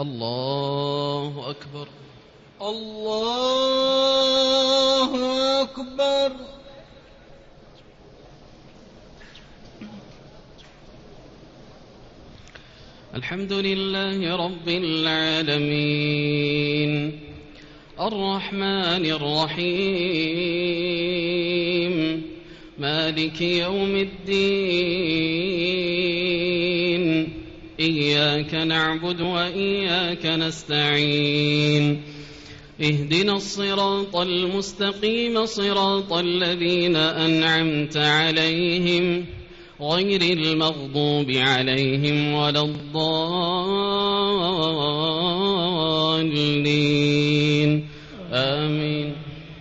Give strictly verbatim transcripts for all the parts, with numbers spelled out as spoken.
الله أكبر. الله أكبر. الحمد لله رب العالمين الرحمن الرحيم مالك يوم الدين إياك نعبد وإياك نستعين اهدنا الصراط المستقيم صراط الذين أنعمت عليهم غير المغضوب عليهم ولا الضالين آمين.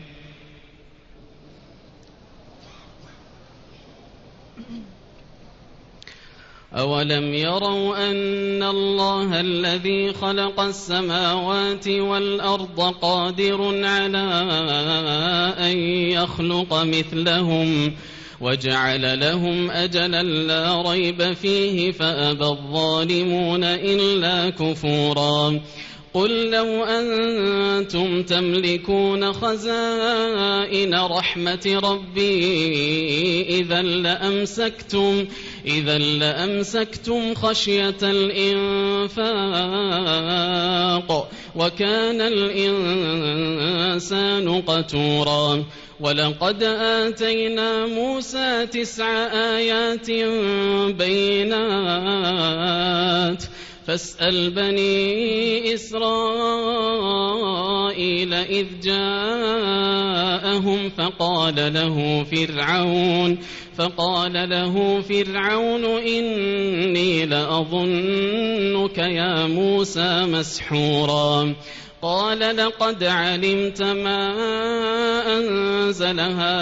أولم يروا أن الله الذي خلق السماوات والأرض قادر على أن يخلق مثلهم وجعل لهم أجلا لا ريب فيه فأبى الظالمون إلا كفورا. قل لو أنتم تملكون خزائن رحمة ربي إذا لأمسكتم إذا لأمسكتم خشية الإنفاق وكان الإنسان قتورا. ولقد آتينا موسى تسع آيات بينات فاسأل بني إسرائيل إذ جاءهم فقال له فرعون فقال له فرعون إني لأظنك يا موسى مسحورا. قال لقد علمت ما أنزل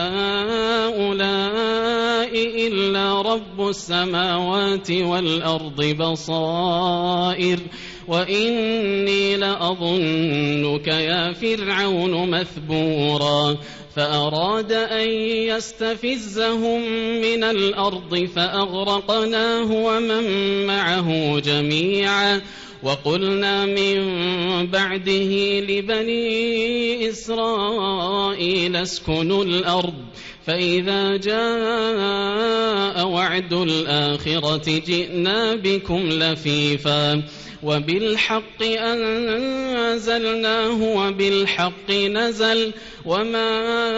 هؤلاء إلا رب السماوات والأرض بصائر وإني لأظنك يا فرعون مثبورا. فأراد أن يستفزهم من الأرض فأغرقناه ومن معه جميعا. وقلنا من بعده لبني إسرائيل اسكنوا الأرض فإذا جاء وعد الآخرة جئنا بكم لفيفا وبالحق أنزلناه وبالحق نزل وما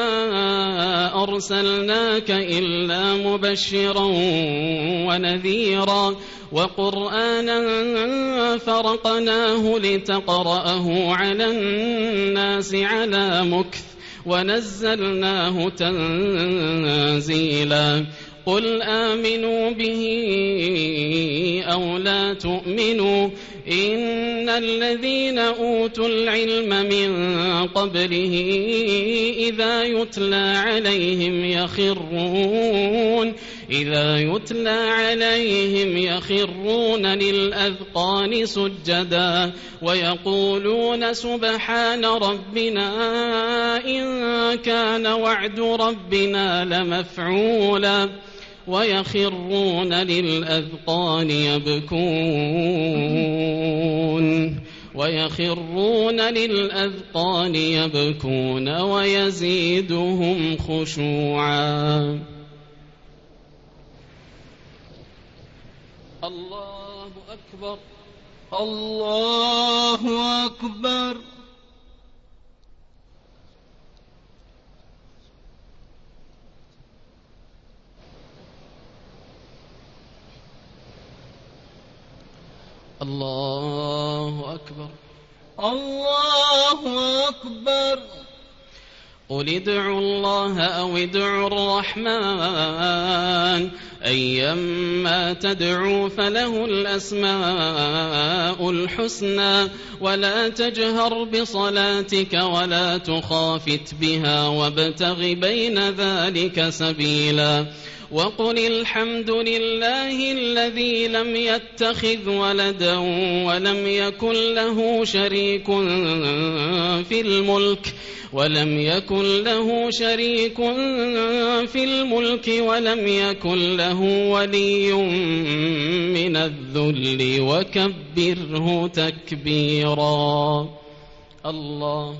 أرسلناك إلا مبشرا ونذيرا وقرآنا فرقناه لتقرأه على الناس على مكث ونزلناه تنزيلا. قل آمنوا به أو لا تؤمنوا إن الذين أوتوا العلم من قبله إذا يتلى عليهم يخرون إذا يتلى عليهم يخرون للأذقان سجدا ويقولون سبحان ربنا إن كان وعد ربنا لمفعولا ويخرون للأذقان يبكون ويخرون للأذقان يبكون ويزيدهم خشوعا. الله أكبر. الله أكبر. الله أكبر. الله أكبر. قل ادعوا الله أو ادعوا الرحمن أيما تدعوا فله الأسماء الحسنى ولا تجهر بصلاتك ولا تخافت بها وابتغ بين ذلك سبيلا وقل الحمد لله الذي لم يتخذ ولدا ولم يكن له شريك في الملك ولم يكن له شريك في الملك ولم يكن له ولي من الذل وكبره تكبيرا. الله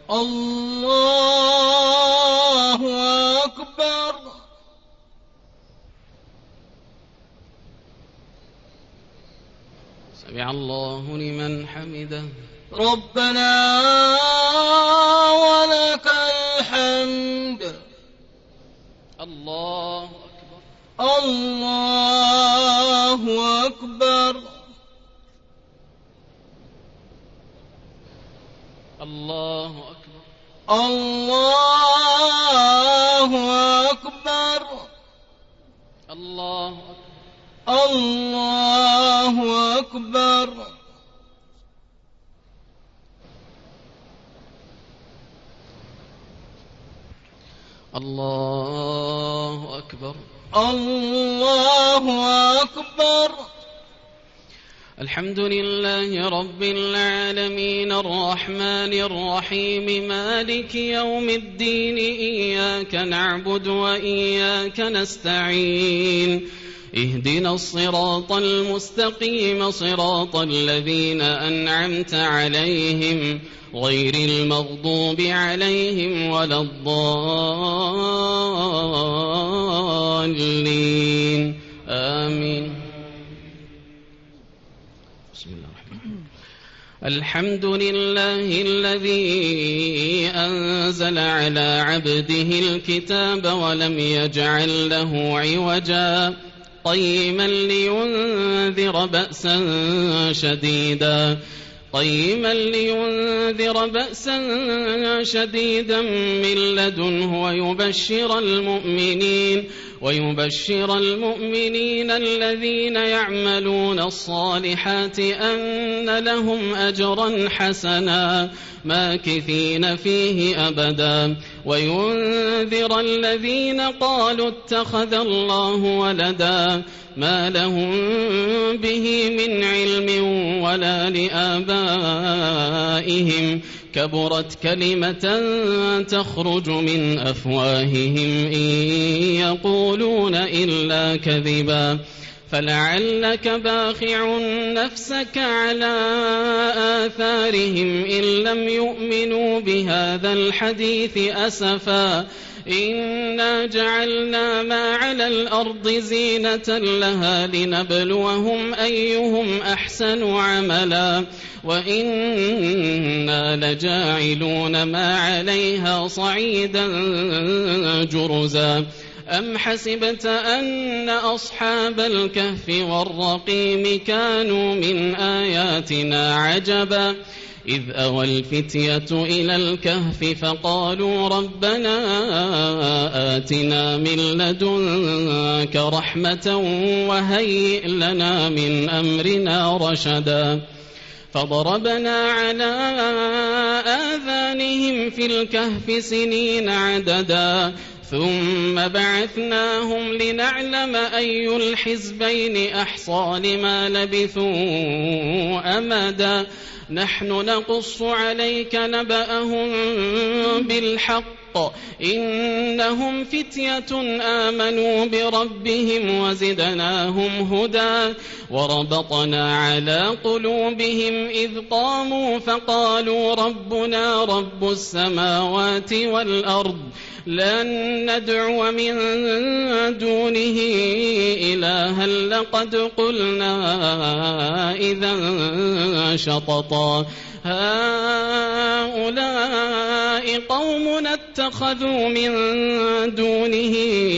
الله أكبر. سمع الله لمن حمده. ربنا ولك الحمد. الله أكبر. الله أكبر. الله أكبر. الله أكبر. الله أكبر. الله أكبر. الله أكبر. الحمد لله رب العالمين الرحمن الرحيم مالك يوم الدين إياك نعبد وإياك نستعين اهدنا الصراط المستقيم صراط الذين أنعمت عليهم غير المغضوب عليهم ولا الضالين آمين. بسم الله الرحمن الرحيم. الحمد لله الذي أنزل على عبده الكتاب ولم يجعل له عوجا قيما لينذر بأسا شديدا قيما لينذر بأسا شديدا من لدنه ويبشر المؤمنين ويبشر المؤمنين الذين يعملون الصالحات أن لهم أجرا حسنا ماكثين فيه أبدا وينذر الذين قالوا اتخذ الله ولدا ما لهم به من علم ولا لآبائهم كبرت كلمة تخرج من أفواههم إن يقولون إلا كذبا فلعلك باخع نفسك على آثارهم إن لم يؤمنوا بهذا الحديث أسفا إنا جعلنا ما على الأرض زينة لها لنبلوهم أيهم أحسن عملا وإنا لجاعلون ما عليها صعيدا جرزا أم حسبت أن أصحاب الكهف والرقيم كانوا من آياتنا عجبا إذ أوى الفتية إلى الكهف فقالوا ربنا آتنا من لدنك رحمة وهيئ لنا من أمرنا رشدا فضربنا على آذانهم في الكهف سنين عددا ثم بعثناهم لنعلم أي الحزبين أحصى لما لبثوا أمدا نحن نقص عليك نبأهم بالحق إنهم فتية آمنوا بربهم وزدناهم هدى وربطنا على قلوبهم إذ قاموا فقالوا ربنا رب السماوات والأرض لن ندعو من دونه إلها لقد قلنا إذا شططا هؤلاء قومنا اتخذوا من دونه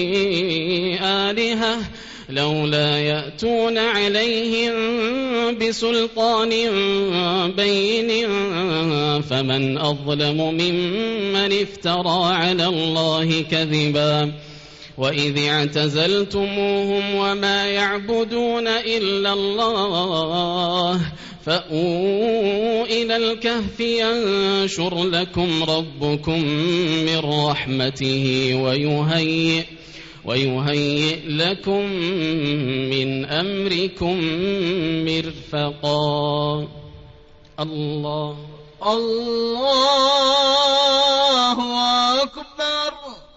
آلهة لولا يأتون عليهم بسلطان بين فمن أظلم ممن افترى على الله كذبا وإذ اعتزلتموهم وما يعبدون إلا الله فأووا إلى الكهف ينشر لكم ربكم من رحمته ويهيئ ويهيئ لكم من أمركم مرفقا. الله الله أكبر.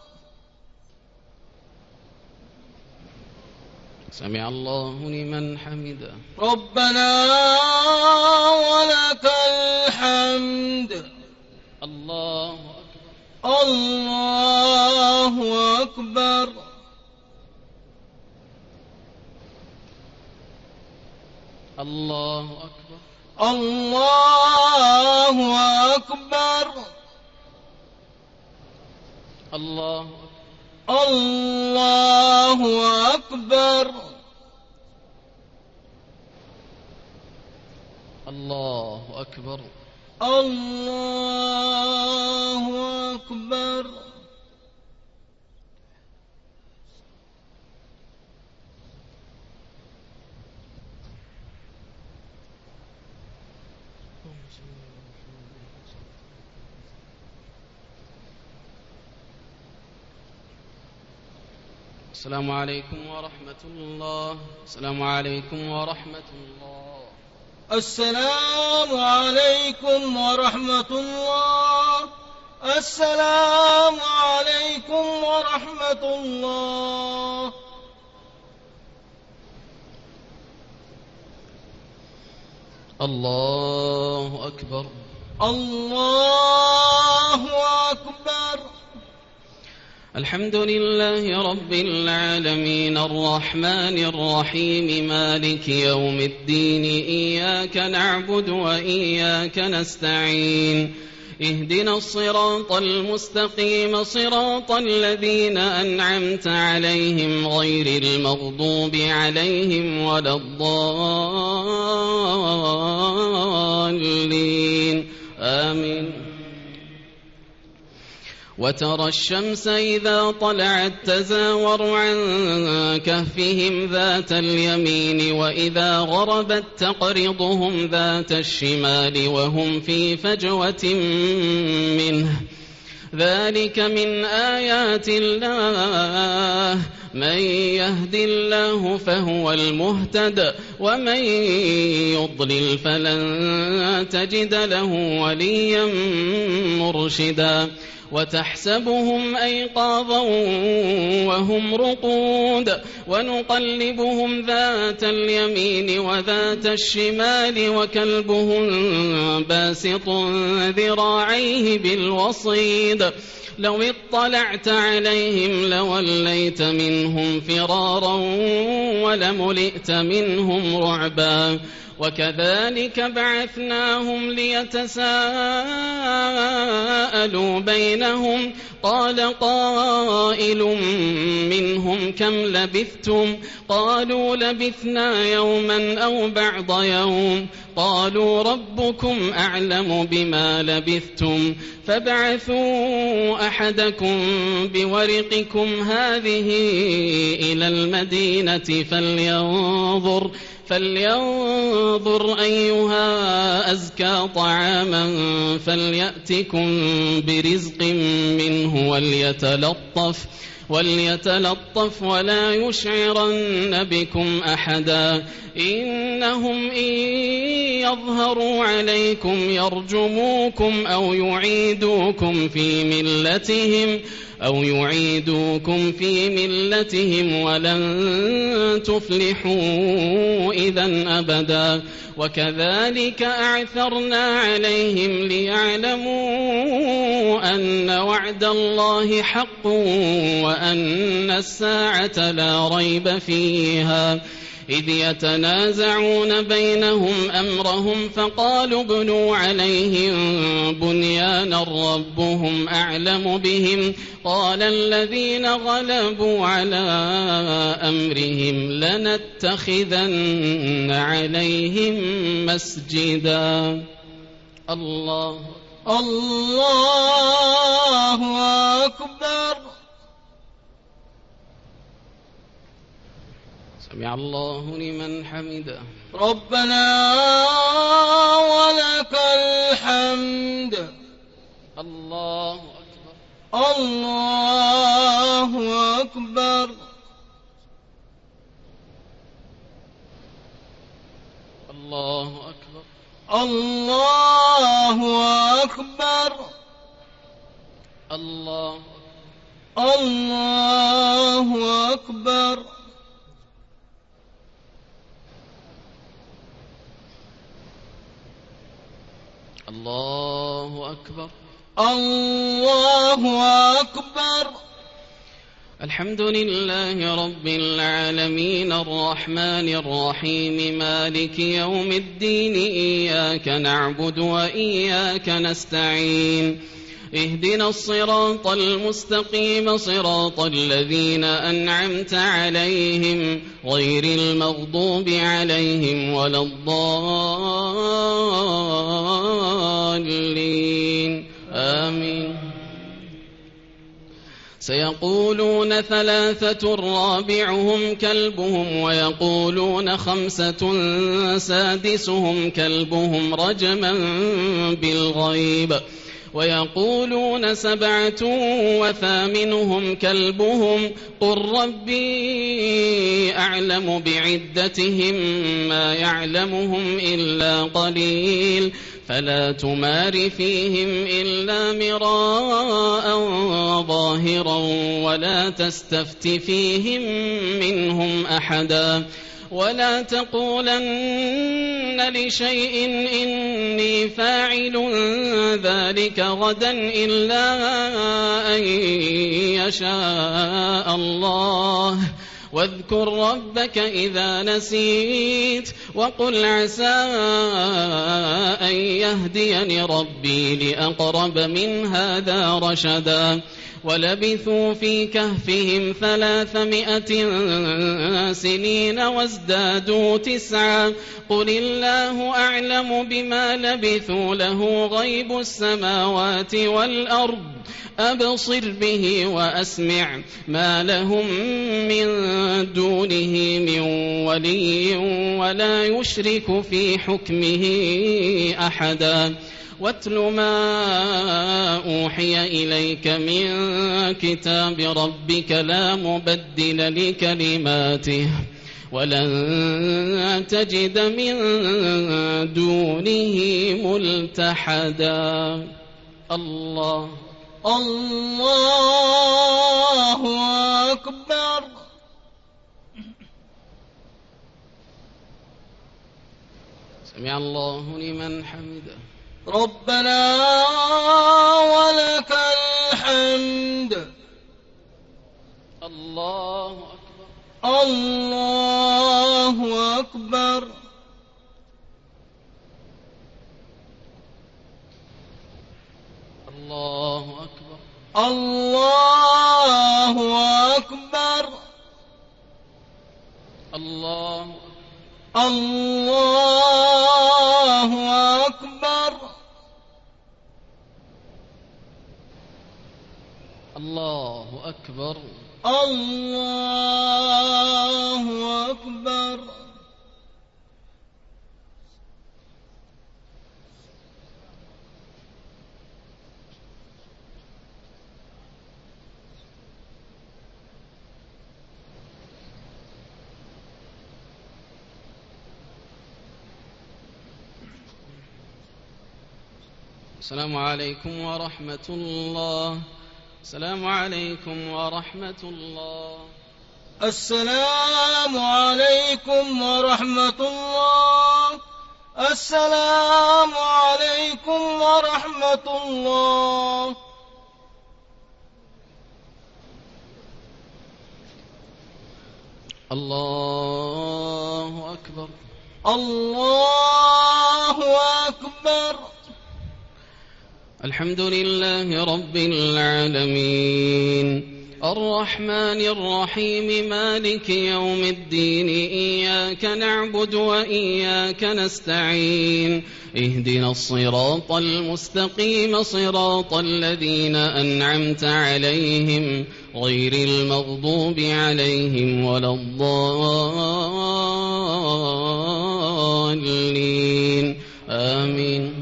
سمع الله لمن حمده. ربنا ولك الحمد. الله أكبر. الله أكبر. الله أكبر. الله أكبر. الله الله أكبر. الله أكبر. الله أكبر. السلام عليكم ورحمة الله. السلام عليكم ورحمة الله. السلام عليكم ورحمة الله. السلام عليكم ورحمة الله. الله أكبر. الله أكبر. الحمد لله رب العالمين الرحمن الرحيم مالك يوم الدين إياك نعبد وإياك نستعين اهدنا الصراط المستقيم صراط الذين أنعمت عليهم غير المغضوب عليهم ولا الضالين آمين. وترى الشمس إذا طلعت تزاور عن كهفهم ذات اليمين وإذا غربت تقرضهم ذات الشمال وهم في فجوة منه ذلك من آيات الله من يهد الله فهو المهتد ومن يضلل فلن تجد له وليا مرشدا وتحسبهم أيقاظا وهم رقود ونقلبهم ذات اليمين وذات الشمال وكلبهم باسط ذراعيه بالوصيد لو اطلعت عليهم لوليت منهم فرارا ولملئت منهم رعبا وكذلك بعثناهم ليتساءلوا بينهم قال قائل منهم كم لبثتم قالوا لبثنا يوما أو بعض يوم قالوا ربكم أعلم بما لبثتم فابعثوا أحدكم بورقكم هذه إلى المدينة فلينظر فلينظر أيها أزكى طعاما فليأتكم برزق منه وليتلطف وليتلطف ولا يشعرن بكم أحدا إنهم إن يظهروا عليكم يرجموكم أو يعيدوكم في ملتهم أو يعيدوكم في ملتهم ولن تفلحوا إذا أبدا وكذلك أعثرنا عليهم ليعلموا أن وعد الله حق وأن الساعة لا ريب فيها إذ يتنازعون بينهم أمرهم فقالوا ابنوا عليهم بنيانا ربهم أعلم بهم قال الذين غلبوا على أمرهم لنتخذن عليهم مسجدا. الله الله أكبر. سمع الله لمن حمده. ربنا ولك الحمد. الله أكبر. الله أكبر. الله أكبر الله الله أكبر الله أكبر الله أكبر. الحمد لله رب العالمين الرحمن الرحيم مالك يوم الدين إياك نعبد وإياك نستعين اهدنا الصراط المستقيم صراط الذين أنعمت عليهم غير المغضوب عليهم ولا الضالين آمين. سيقولون ثلاثة رابعهم كلبهم ويقولون خمسة سادسهم كلبهم رجما بالغيب ويقولون سبعة وثامنهم كلبهم قل ربي أعلم بعدتهم ما يعلمهم إلا قليل فلا تمار فيهم إلا مراء ظاهرا ولا تستفت فيهم منهم أحدا ولا تقولن لشيء إني فاعل ذلك غدا إلا أن يشاء الله واذكر ربك إذا نسيت وقل عسى أن يهديني ربي لأقرب من هذا رشدا ولبثوا في كهفهم ثلاثمائة سنين وازدادوا تسعا قل الله أعلم بما لبثوا له غيب السماوات والأرض أبصر به وأسمع ما لهم من دونه من ولي ولا يشرك في حكمه أحدا واتل ما أوحي إليك من كتاب ربك لا مبدل لكلماته ولن تجد من دونه ملتحدا. الله الله أكبر. سمع الله لمن حمده. ربنا ولك الحمد. الله أكبر. الله أكبر. الله أكبر. الله أكبر. الله الله أكبر. الله أكبر. الله أكبر. السلام عليكم ورحمة الله. السلام عليكم ورحمة الله. السلام عليكم ورحمة الله. السلام عليكم ورحمة الله. الله أكبر. الله أكبر. الحمد لله رب العالمين الرحمن الرحيم مالك يوم الدين إياك نعبد وإياك نستعين اهدنا الصراط المستقيم صراط الذين أنعمت عليهم غير المغضوب عليهم ولا الضالين آمين.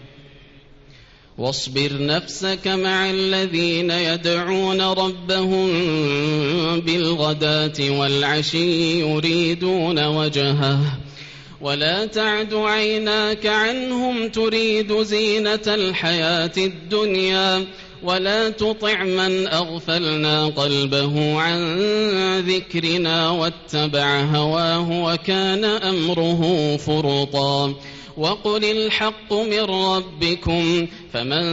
واصبر نفسك مع الذين يدعون ربهم بالغداة والعشي يريدون وجهه ولا تعد عيناك عنهم تريد زينة الحياة الدنيا ولا تطع من أغفلنا قلبه عن ذكرنا واتبع هواه وكان أمره فرطا وقل الحق من ربكم فمن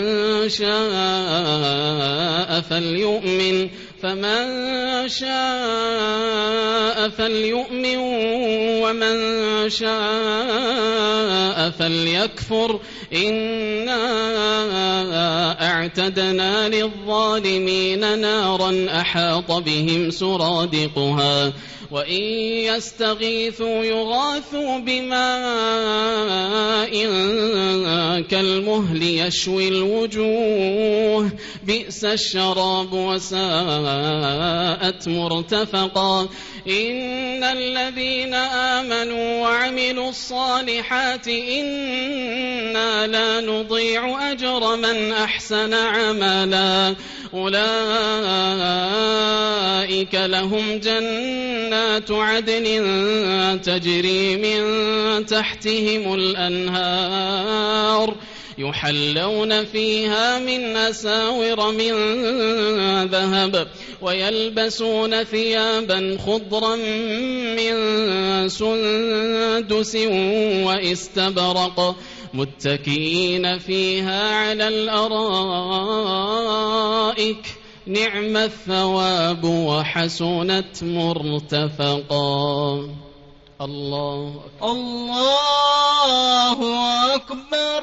شاء فليؤمن فمن شاء فليؤمن ومن شاء فليكفر إنا أعتدنا للظالمين نارا أحاط بهم سرادقها وإن يستغيثوا يغاثوا بماء كالمهل يشوي الوجوه بئس الشراب وساءت مرتفقا إن الذين آمنوا وعملوا الصالحات إنا لا نضيع أجر من أحسن عملا أولئك لهم جنات عدن تجري من تحتهم الأنهار يحلون فيها من أساور من ذهب ويلبسون ثيابا خضرا من سندس واستبرق متكئين فيها على الأرائك نعم الثواب وحسنت مرتفقا. الله أكبر. الله أكبر.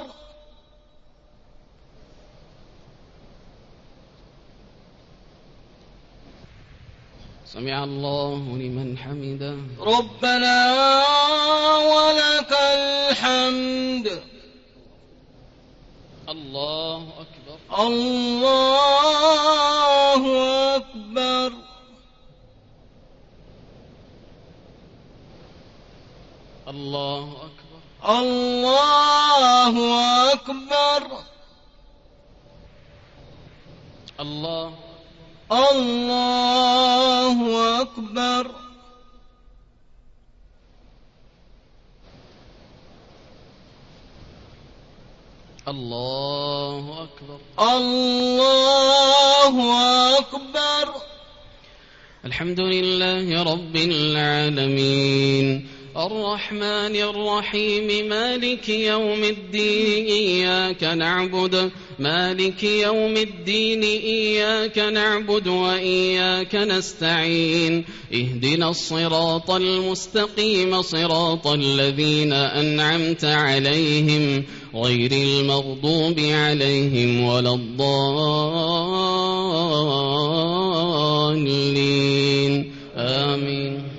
سمع الله لمن حمده. ربنا ولك الحمد. الله أكبر. الله أكبر. الله أكبر. الله أكبر. الله الله أكبر. الله أكبر. الله أكبر. الحمد لله رب العالمين الرحمن الرحيم مالك يوم الدين إياك نعبد مالك يوم الدين إياك نعبد وإياك نستعين اهدنا الصراط المستقيم صراط الذين أنعمت عليهم غير المغضوب عليهم ولا الضالين آمين.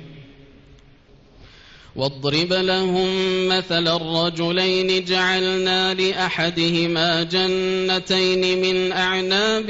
واضرب لهم مثل الرجلين جعلنا لأحدهما جنتين من أعناب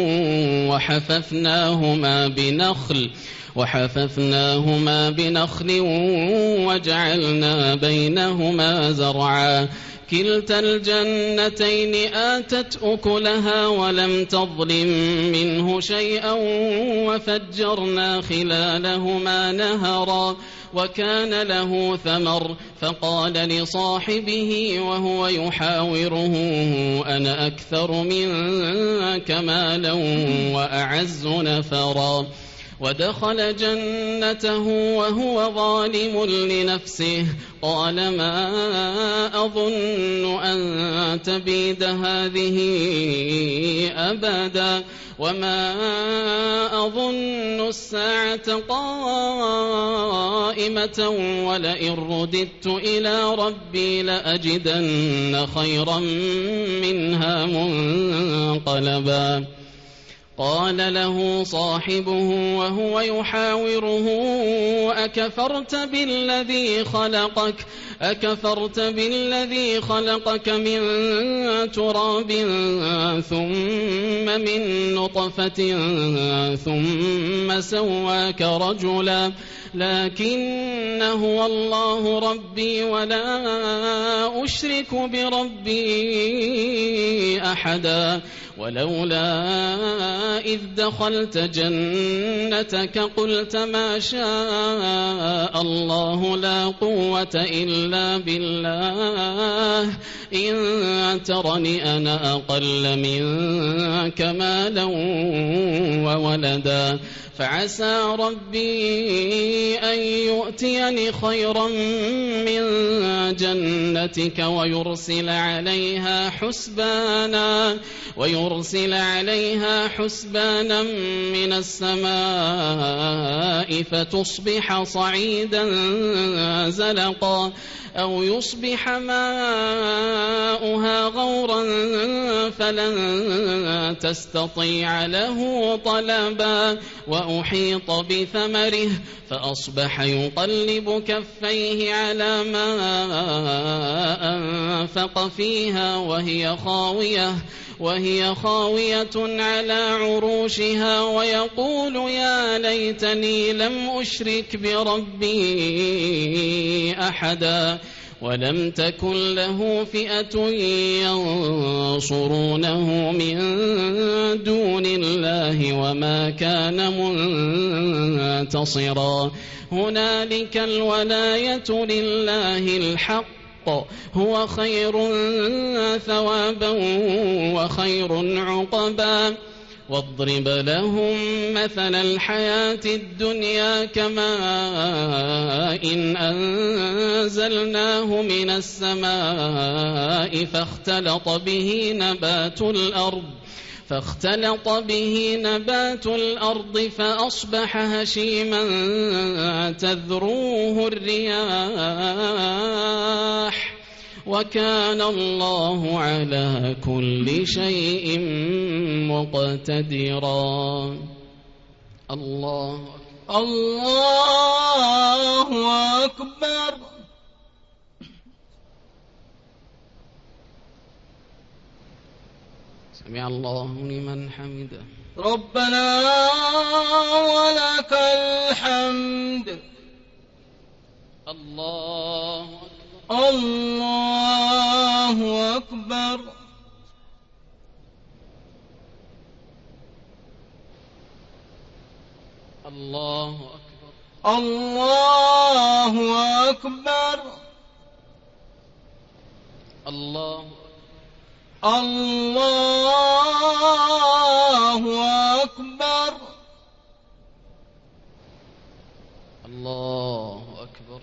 وحففناهما بنخل وحففناهما بنخل وجعلنا بينهما زرعا كلتا الجنتين آتت أكلها ولم تظلم منه شيئا وفجرنا خلالهما نهرا وكان له ثمر فقال لصاحبه وهو يحاوره أنا أكثر منك مالا وأعز نفرا ودخل جنته وهو ظالم لنفسه قال ما أظن أن تبيد هذه أبدا وما أظن الساعة قائمة ولئن رددت إلى ربي لأجدن خيرا منها منقلبا قال له صاحبه وهو يحاوره أكفرت بالذي خلقك أكفرت بالذي خلقك من تراب ثم من نطفة ثم سواك رجلا لكن هو الله ربي ولا أشرك بربي أحدا ولولا إذ دخلت جنتك قلت ما شاء الله لا قوة إلا بالله إن ترني أنا أقل منك مالا وولدا فعسى ربي أن يؤتيني خيرا من جنتك ويرسل عليها حسبانا ويرسل عليها حسبانا من السماء فتصبح صعيدا زلقا أو يصبح ماؤها غورا فلن تستطيع له طلبا وأحيط بثمره فأصبح يقلب كفيه على ما أنفق فيها وهي خاوية وهي خاوية على عروشها ويقول يا ليتني لم أشرك بربي أحدا ولم تكن له فئة ينصرونه من دون الله وما كان منتصرا هنالك الولاية لله الحق هو خير ثوابا وخير عقبا واضرب لهم مثل الحياة الدنيا كماء إن أنزلناه من السماء فاختلط به نبات الأرض فاختلط به نبات الأرض فأصبح هشيما تذروه الرياح وكان الله على كل شيء مقتدرا الله الله أكبر سمع الله لمن حمده ربنا ولك الحمد الله الله أكبر الله أكبر الله أكبر الله الله أكبر الله أكبر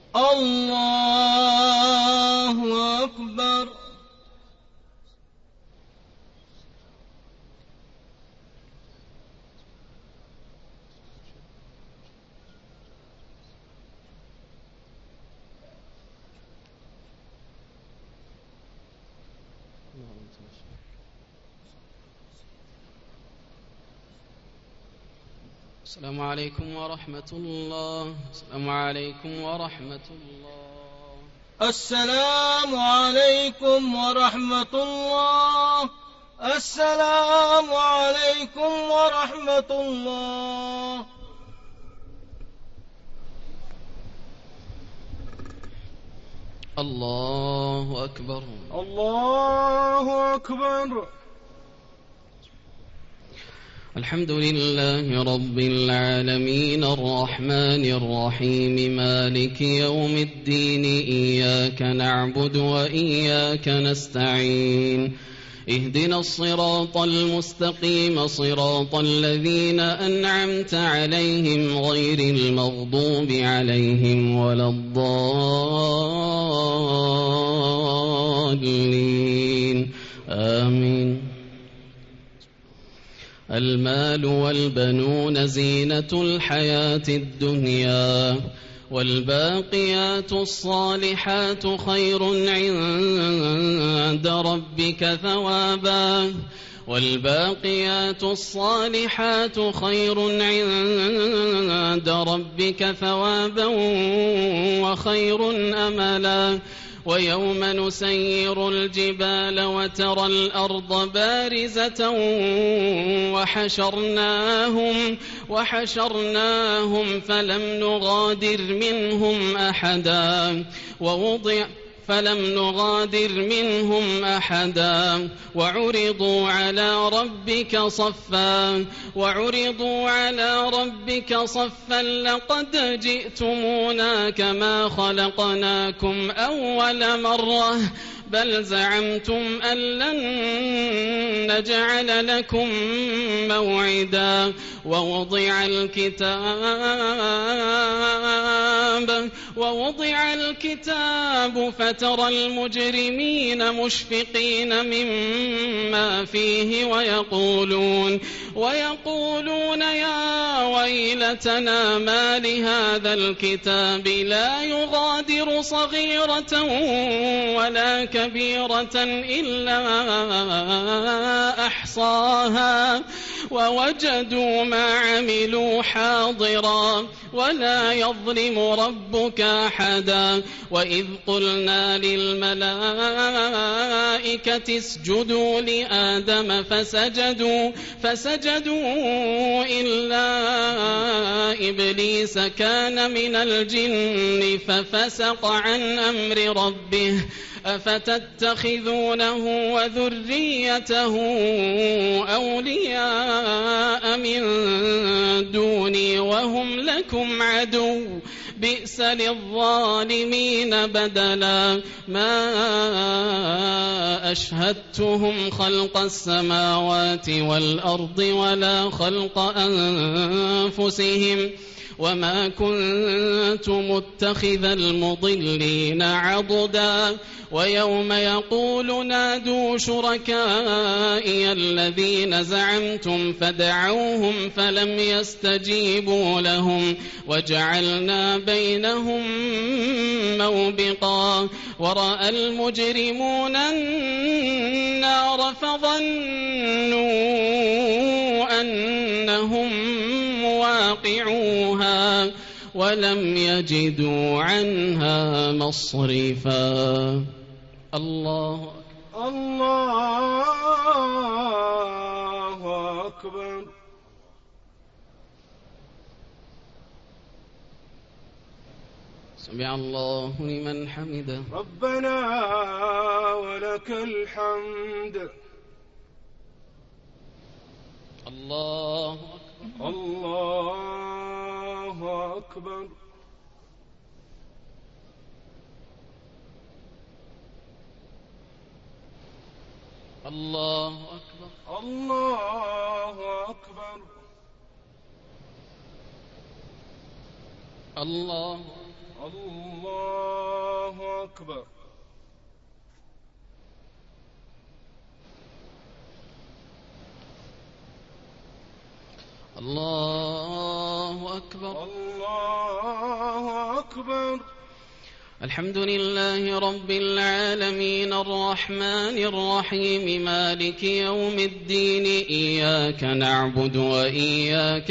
الله أكبر السلام عليكم ورحمة الله السلام عليكم ورحمة الله السلام عليكم ورحمة الله السلام عليكم ورحمة الله الله أكبر الله أكبر الحمد لله رب العالمين الرحمن الرحيم مالك يوم الدين إياك نعبد وإياك نستعين اهدنا الصراط المستقيم صراط الذين أنعمت عليهم غير المغضوب عليهم ولا الضالين آمين المال والبنون زينة الحياة الدنيا والباقيات الصالحات خير عند ربك ثوابا والباقيات الصالحات خير عند ربك ثوابا وخير أملا ويوم نسير الجبال وترى الأرض بارزة وحشرناهم, وحشرناهم فلم نغادر منهم أحدا ووضع فلم نغادر منهم أحدا وعرضوا على ربك صفا وعرضوا على ربك صفا لقد جئتمونا كما خلقناكم أول مرة بل زعمتم أن لن نجعل لكم موعدا ووضع الكتاب ووضع الكتاب فترى المجرمين مشفقين مما فيه ويقولون ويقولون يا ويلتنا ما لهذا الكتاب لا يغادر صغيرة ولا كبيرة إلا أحصاها ووجدوا ما عملوا حاضرا ولا يظلم ربك أحدا وإذ قلنا للملائكة اسجدوا لآدم فسجدوا فسجدوا إلا إبليس كان من الجن ففسق عن أمر ربه أفتتخذونه وذريته أولياء من دوني وهم لكم عدو بئس للظالمين بدلا ما أشهدتهم خلق السماوات والأرض ولا خلق أنفسهم وما كنت متخذ المضلين عضدا ويوم يقول نادوا شركائي الذين زعمتم فدعوهم فلم يستجيبوا لهم وجعلنا بينهم موبقا ورأى المجرمون النار فظنوا أنهم مواقعوها ولم يجدوا عنها مصرفا الله الله أكبر سمع الله لمن حمده ربنا ولك الحمد الله أكبر الله أكبر الله أكبر الله أكبر الله الله أكبر الله أكبر الله أكبر الحمد لله رب العالمين الرحمن الرحيم مالك يوم الدين إياك نعبد وإياك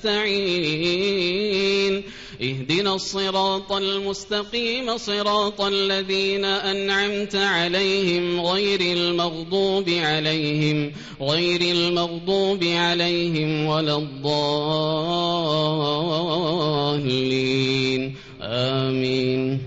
نستعين اهدنا الصراط المستقيم صراط الذين أنعمت عليهم غير المغضوب عليهم غير المغضوب عليهم ولا الضالين آمين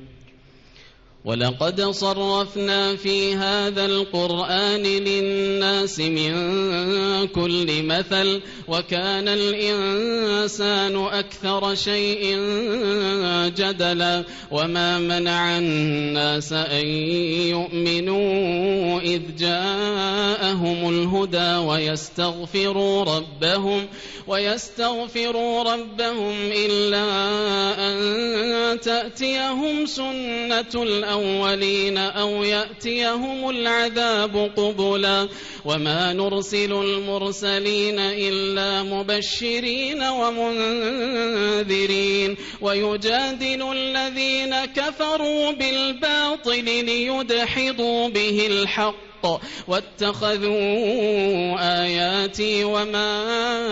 ولقد صرفنا في هذا القرآن للناس من كل مثل وكان الإنسان أكثر شيء جدلا وما منع الناس أن يؤمنوا إذ جاءهم الهدى ويستغفروا ربهم ويستغفروا ربهم إلا أن تأتيهم سنة الأولين أو يأتيهم العذاب قبلا وما نرسل المرسلين إلا مبشرين ومنذرين ويجادل الذين كفروا بالباطل ليدحضوا به الحق بالحق واتخذوا آياتي وما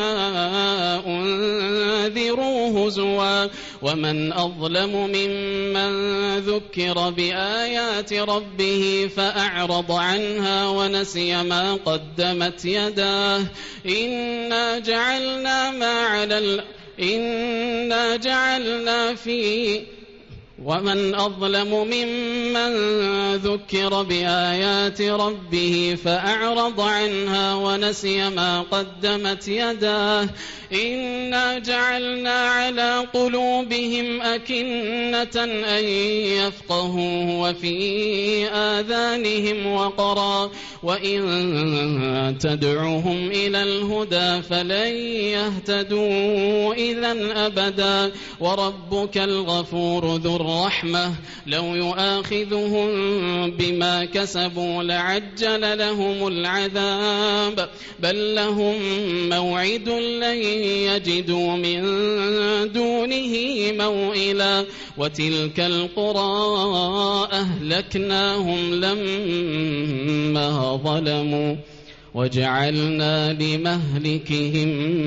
أنذروا هزوا ومن أظلم ممن ذكر بآيات ربه فأعرض عنها ونسي ما قدمت يداه إنا جعلنا ما على ال... إنا جعلنا في ومن أظلم ممن ذكر بآيات ربه فأعرض عنها ونسي ما قدمت يداه إنا جعلنا على قلوبهم أكنة أن يفقهوه وفي آذانهم وقرا وإن تدعوهم إلى الهدى فلن يهتدوا إذا أبدا وربك الغفور ذو الرحمة لو يؤاخذهم بما كسبوا لعجل لهم العذاب بل لهم موعد لن يجدوا من دونه موئلا وتلك القرى أهلكناهم لما ظلموا وجعلنا لمهلكهم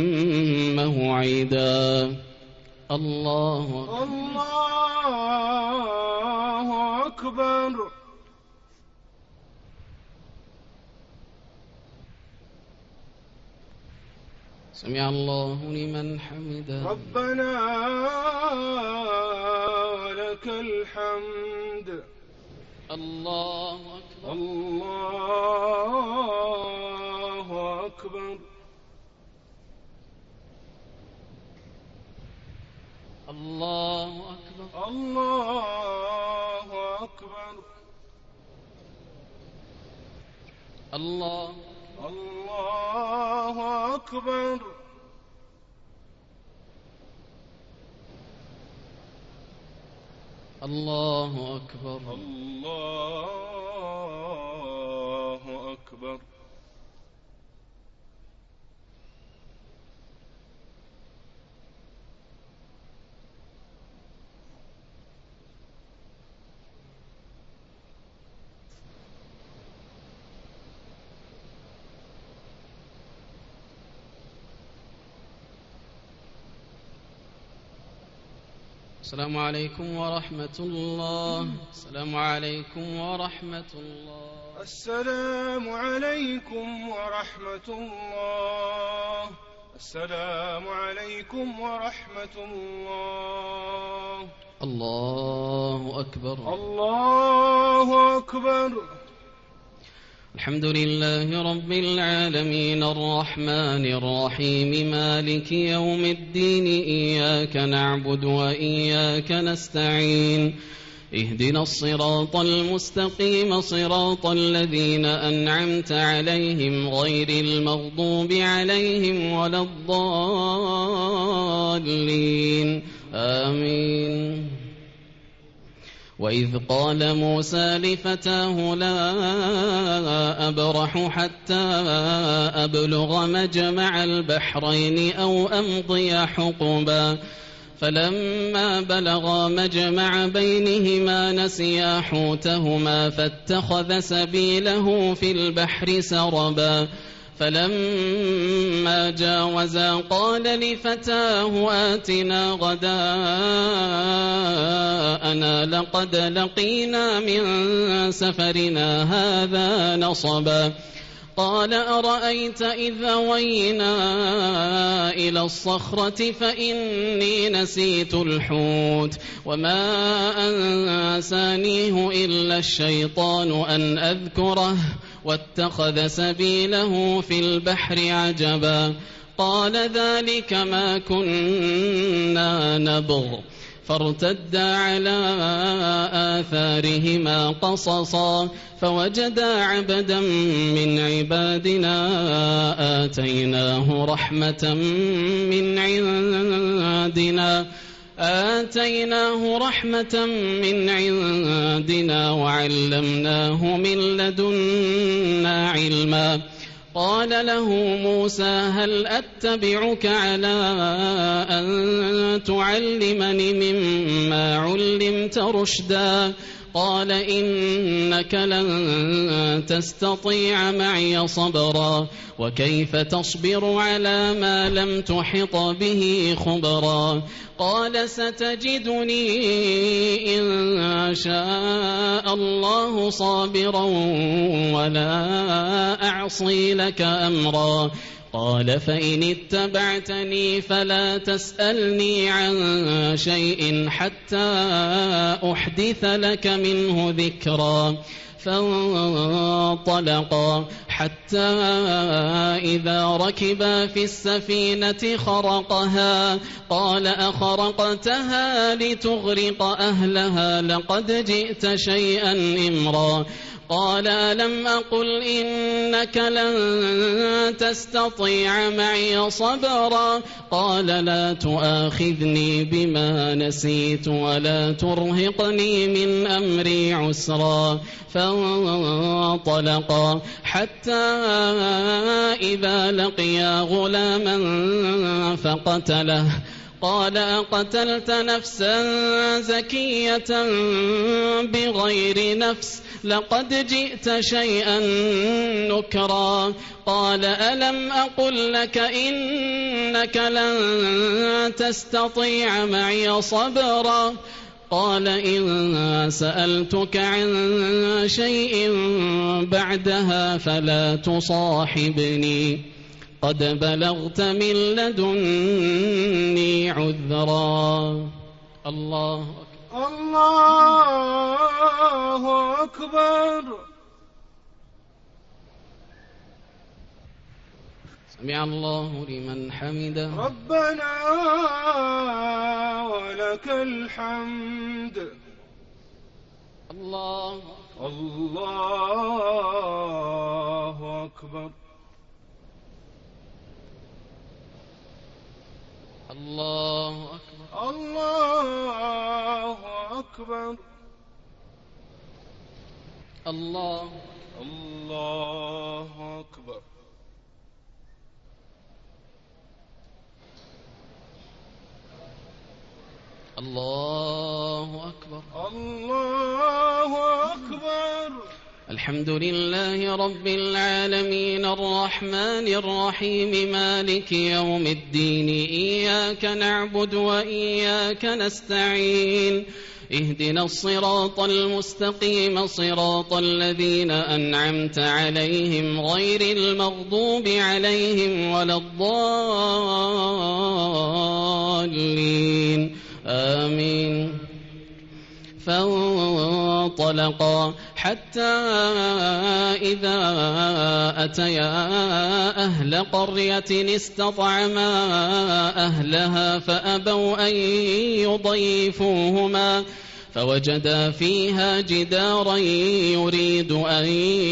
موعدا الله الله أكبر سمع الله لمن حمده ربنا لك الحمد الله أكبر الله أكبر الله أكبر الله أكبر الله الله أكبر الله أكبر الله أكبر السلام عليكم ورحمة الله السلام عليكم ورحمة الله السلام عليكم ورحمة الله السلام عليكم ورحمة الله الله أكبر الله أكبر الحمد لله رب العالمين الرحمن الرحيم مالك يوم الدين إياك نعبد وإياك نستعين اهدنا الصراط المستقيم صراط الذين أنعمت عليهم غير المغضوب عليهم ولا الضالين آمين وإذ قال موسى لفتاه لا أبرح حتى أبلغ مجمع البحرين أو أمضي حقبا فلما بلغا مجمع بينهما نسيا حوتهما فاتخذ سبيله في البحر سربا فلما جاوزا قال لفتاه آتنا غداءنا لقد لقينا من سفرنا هذا نصبا قال أرأيت إذ أوينا إلى الصخرة فإني نسيت الحوت وما أنسانيه إلا الشيطان أن أذكره واتخذ سبيله في البحر عجبا قال ذلك ما كنا نبغ فارتدا على آثارهما قصصا فوجدا عبدا من عبادنا آتيناه رحمة من عندنا آتيناه رحمة من عندنا وعلمناه من لدنا علما قال له موسى هل أتبعك على أن تعلمني مما علمت رشدا قال إنك لن تستطيع معي صبرا وكيف تصبر على ما لم تحط به خبرا قال ستجدني إن شاء الله صابرا ولا أعصي لك أمرا قال فإن اتبعتني فلا تسألني عن شيء حتى أحدث لك منه ذكرا فانطلقا حتى إذا ركبا في السفينة خرقها قال أخرقتها لتغرق أهلها لقد جئت شيئا إمرا قال ألم أقل إنك لن تستطيع معي صبرا قال لا تؤاخذني بما نسيت ولا ترهقني من أمري عسرا فانطلقا حتى إذا لقيا غلاما فقتله قال أقتلت نفسا زكية بغير نفس لقد جئت شيئا نكرا قال ألم أقل لك إنك لن تستطيع معي صبرا قال إن سألتك عن شيء بعدها فلا تصاحبني قد بلغت من لدني عذرا الله أكبر الله أكبر سمع الله لمن حمده ربنا ولك الحمد الله الله أكبر الله أكبر الله أكبر الله الله أكبر الله أكبر الله أكبر الحمد لله رب العالمين الرحمن الرحيم مالك يوم الدين إياك نعبد وإياك نستعين اهدنا الصراط المستقيم صراط الذين أنعمت عليهم غير المغضوب عليهم ولا الضالين آمين فانطلقا حتى إذا أتيا أهل قرية استطعما أهلها فأبوا أن يضيفوهما فوجدا فيها جدارا يريد أن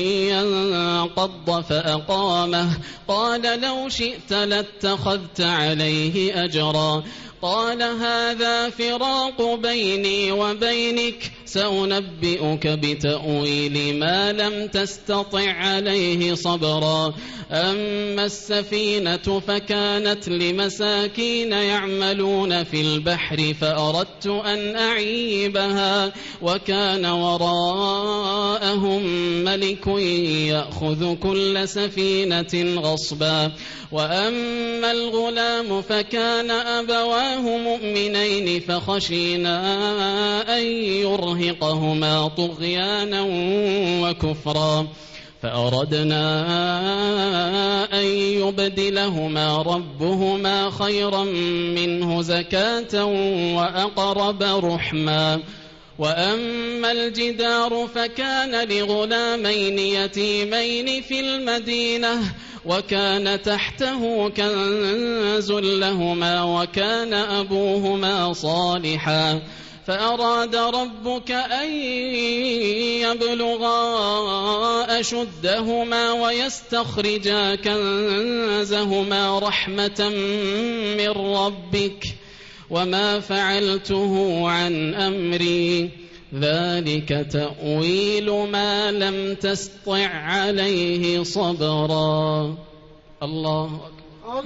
ينقض فأقامه قال لو شئت لاتخذت عليه أجرا قال هذا فراق بيني وبينك سأنبئك بتأويل ما لم تستطع عليه صبرا أما السفينة فكانت لمساكين يعملون في البحر فأردت أن أعيبها وكان وراءهم ملك يأخذ كل سفينة غصبا وأما الغلام فكان أبواه مؤمنين فخشينا أن يرهقهما طغيانا وكفرا فأردنا أن يبدلهما ربهما خيرا منه زكاة وأقرب رحما وأما الجدار فكان لغلامين يتيمين في المدينة وكان تحته كنز لهما وكان أبوهما صالحا فأراد ربك أن يبلغا أشدهما ويستخرجا كنزهما رحمة من ربك وما فعلته عن أمري ذلك تأويل ما لم تسطع عليه صبرا الله أكبر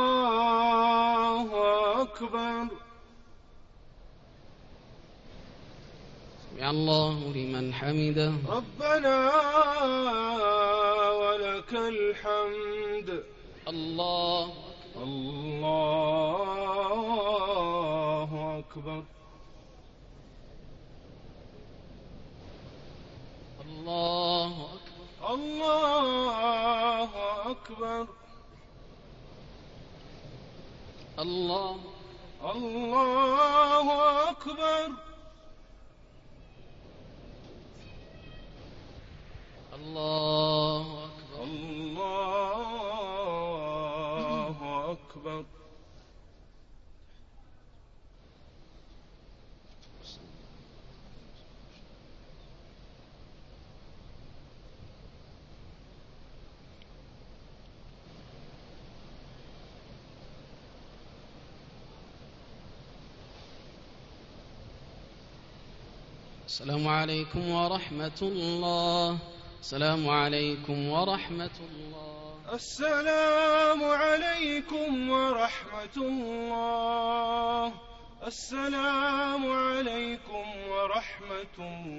الله أكبر سمع الله لمن حمده. ربنا ولك الحمد. الله الله أكبر. الله أكبر. الله أكبر. الله الله أكبر. الله أكبر. الله أكبر. السلام عليكم ورحمة الله. السلام عليكم ورحمة الله. السلام عليكم ورحمة الله. السلام عليكم ورحمة الله.